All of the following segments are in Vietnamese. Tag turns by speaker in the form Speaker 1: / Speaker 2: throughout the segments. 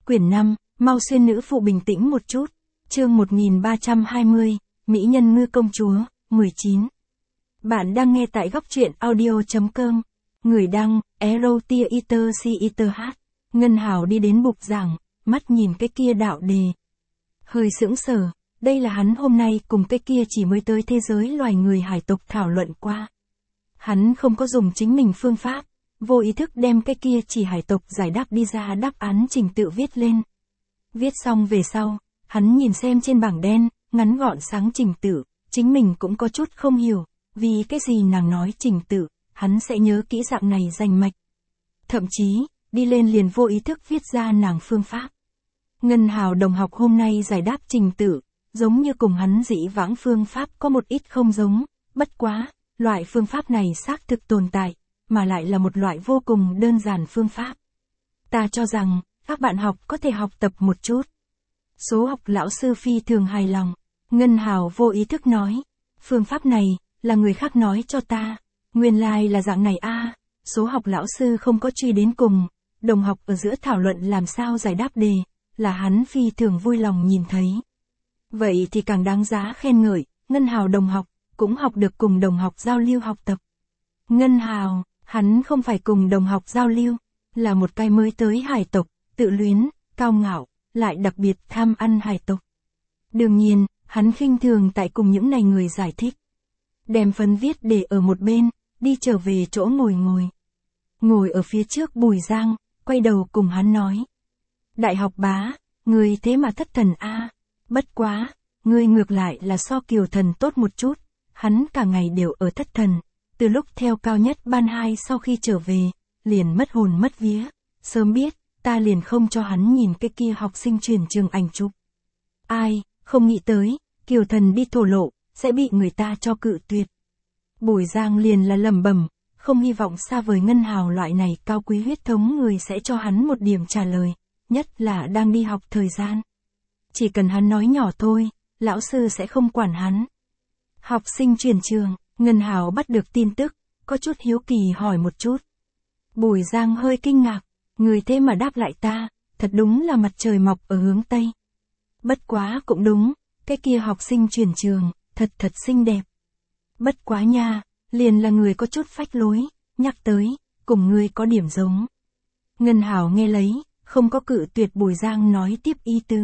Speaker 1: Quyển 5, mau xuyên nữ phụ bình tĩnh một chút. Chương 1320, Mỹ nhân ngư công chúa, 19. Bạn đang nghe tại góc truyện audio.com. Người đăng, Erotiaiter. Ngân Hào đi đến bục giảng, mắt nhìn cái kia đạo đề. Hơi sững sờ, đây là hắn hôm nay cùng cái kia chỉ mới tới thế giới loài người hải tộc thảo luận qua. Hắn không có dùng chính mình phương pháp, vô ý thức đem cái kia chỉ hải tộc giải đáp đi ra đáp án trình tự viết lên. Viết xong về sau, hắn nhìn xem trên bảng đen, ngắn gọn sáng trình tự, chính mình cũng có chút không hiểu, vì cái gì nàng nói trình tự, hắn sẽ nhớ kỹ dạng này rành mạch. Thậm chí, đi lên liền vô ý thức viết ra nàng phương pháp. Ngân Hào đồng học hôm nay giải đáp trình tự, giống như cùng hắn dĩ vãng phương pháp có một ít không giống, bất quá, loại phương pháp này xác thực tồn tại, mà lại là một loại vô cùng đơn giản phương pháp. Ta cho rằng, các bạn học có thể học tập một chút. Số học lão sư phi thường hài lòng. Ngân Hào vô ý thức nói, phương pháp này, là người khác nói cho ta. Nguyên lai là dạng này a. Số học lão sư không có truy đến cùng. Đồng học ở giữa thảo luận làm sao giải đáp đề, là hắn phi thường vui lòng nhìn thấy. Vậy thì càng đáng giá khen ngợi, Ngân Hào đồng học, cũng học được cùng đồng học giao lưu học tập. Ngân Hào, hắn không phải cùng đồng học giao lưu, là một cái mới tới hải tộc, tự luyến, cao ngạo, lại đặc biệt tham ăn hải tộc. Đương nhiên, hắn khinh thường tại cùng những này người giải thích. Đem phấn viết để ở một bên, đi trở về chỗ ngồi. Ngồi ở phía trước Bùi Giang, quay đầu cùng hắn nói. Đại học bá, người thế mà thất thần a. Bất quá, người ngược lại là so Kiều Thần tốt một chút, hắn cả ngày đều ở thất thần. Từ lúc theo cao nhất ban 2 sau khi trở về, liền mất hồn mất vía. Sớm biết, ta liền không cho hắn nhìn cái kia học sinh chuyển trường ảnh chụp. Ai, không nghĩ tới, Kiều Thần đi thổ lộ, sẽ bị người ta cho cự tuyệt. Bùi Giang liền là lẩm bẩm, không hy vọng xa vời Ngân Hào loại này cao quý huyết thống người sẽ cho hắn một điểm trả lời, nhất là đang đi học thời gian. Chỉ cần hắn nói nhỏ thôi, lão sư sẽ không quản hắn. Học sinh chuyển trường, Ngân Hào bắt được tin tức, có chút hiếu kỳ hỏi một chút. Bùi Giang hơi kinh ngạc, người thế mà đáp lại ta, thật đúng là mặt trời mọc ở hướng Tây. Bất quá cũng đúng, cái kia học sinh chuyển trường, thật xinh đẹp. Bất quá nha, liền là người có chút phách lối, nhắc tới, cùng người có điểm giống. Ngân Hào nghe lấy, không có cự tuyệt Bùi Giang nói tiếp ý tứ.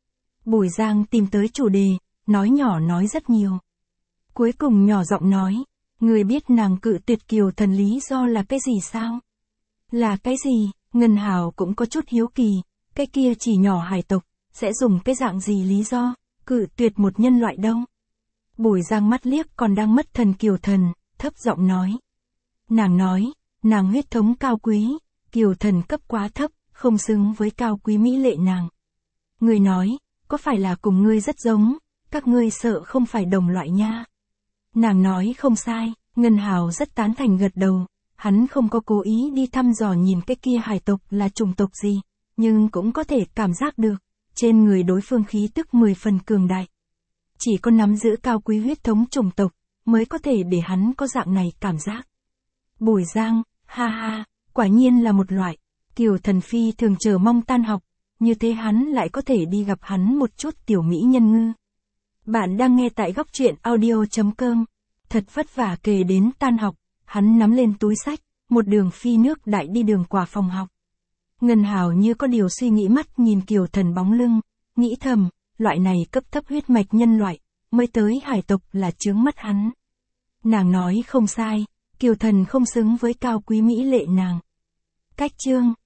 Speaker 1: Bùi Giang tìm tới chủ đề, nói nhỏ nói rất nhiều. Cuối cùng nhỏ giọng nói, người biết nàng cự tuyệt Kiều Thần lý do là cái gì sao? Là cái gì? Ngân Hào cũng có chút hiếu kỳ, cái kia chỉ nhỏ hải tộc, sẽ dùng cái dạng gì lý do, cự tuyệt một nhân loại đâu? Bùi Giang mắt liếc còn đang mất thần Kiều Thần, thấp giọng nói. Nàng nói, nàng huyết thống cao quý, Kiều Thần cấp quá thấp, không xứng với cao quý mỹ lệ nàng. Người nói, có phải là cùng ngươi rất giống, các ngươi sợ không phải đồng loại nha. Nàng nói không sai, Ngân Hào rất tán thành gật đầu, hắn không có cố ý đi thăm dò nhìn cái kia hải tộc là chủng tộc gì, nhưng cũng có thể cảm giác được, trên người đối phương khí tức 10 phần cường đại. Chỉ có nắm giữ cao quý huyết thống chủng tộc, mới có thể để hắn có dạng này cảm giác. Bùi Giang, ha, quả nhiên là một loại, Kiều Thần phi thường chờ mong tan học, như thế hắn lại có thể đi gặp hắn một chút tiểu mỹ nhân ngư. Bạn đang nghe tại góc truyện audio.com, thật vất vả kề đến tan học, hắn nắm lên túi sách, một đường phi nước đại đi đường qua phòng học. Ngân Hào như có điều suy nghĩ mắt nhìn Kiều Thần bóng lưng, nghĩ thầm, loại này cấp thấp huyết mạch nhân loại, mới tới hải tộc là chướng mắt hắn. Nàng nói không sai, Kiều Thần không xứng với cao quý mỹ lệ nàng. Cách chương